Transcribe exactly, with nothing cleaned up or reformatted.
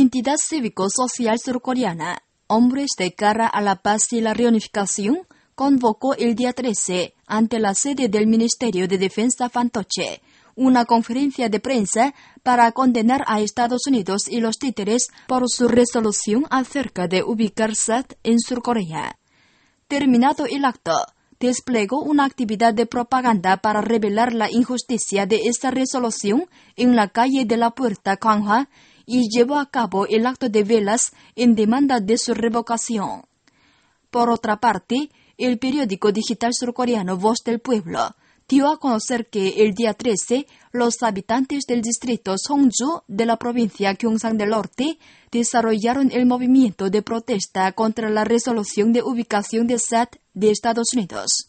entidad cívico-social surcoreana, Hombres de Cara a la Paz y la Reunificación, convocó el día trece, ante la sede del Ministerio de Defensa Fantoche, una conferencia de prensa para condenar a Estados Unidos y los títeres por su resolución acerca de ubicar S A D en Surcorea. Terminado el acto, desplegó una actividad de propaganda para revelar la injusticia de esta resolución en la calle de la Puerta Gwanghwa y llevó a cabo el acto de velas en demanda de su revocación. Por otra parte, el periódico digital surcoreano Voz del Pueblo dio a conocer que el día trece los habitantes del distrito Songju de la provincia Gyeongsang del Norte desarrollaron el movimiento de protesta contra la resolución de ubicación de S A D de Estados Unidos.